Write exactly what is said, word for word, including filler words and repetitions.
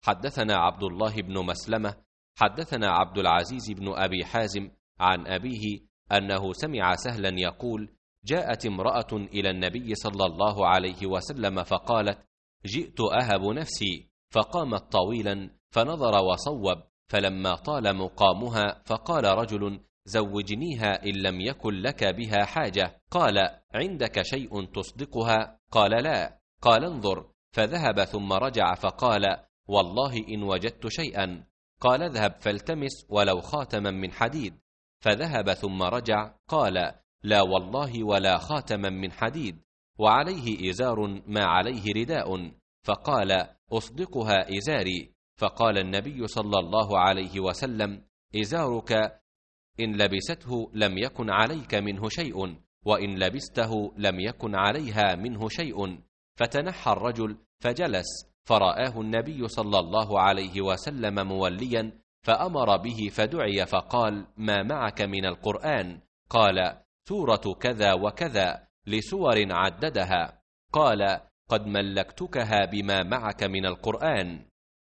حدثنا عبد الله بن مسلمة حدثنا عبد العزيز بن أبي حازم عن أبيه أنه سمع سهلا يقول: جاءت امرأة إلى النبي صلى الله عليه وسلم فقالت: جئت أهب نفسي، فقامت طويلا فنظر وصوب، فلما طال مقامها فقال رجل: زوجنيها إن لم يكن لك بها حاجة. قال: عندك شيء تصدقها؟ قال: لا. قال: انظر. فذهب ثم رجع فقال: والله إن وجدت شيئا. قال: اذهب فالتمس ولو خاتما من حديد. فذهب ثم رجع قال: لا والله ولا خاتما من حديد، وعليه إزار ما عليه رداء. فقال: أصدقها إزاري. فقال النبي صلى الله عليه وسلم: إزارك إن لبسته لم يكن عليك منه شيء، وإن لبسته لم يكن عليها منه شيء. فتنحى الرجل فجلس، فرآه النبي صلى الله عليه وسلم موليا، فأمر به فدعي فقال: ما معك من القرآن؟ قال: سورة كذا وكذا، لسور عددها. قال: قد ملكتكها بما معك من القرآن.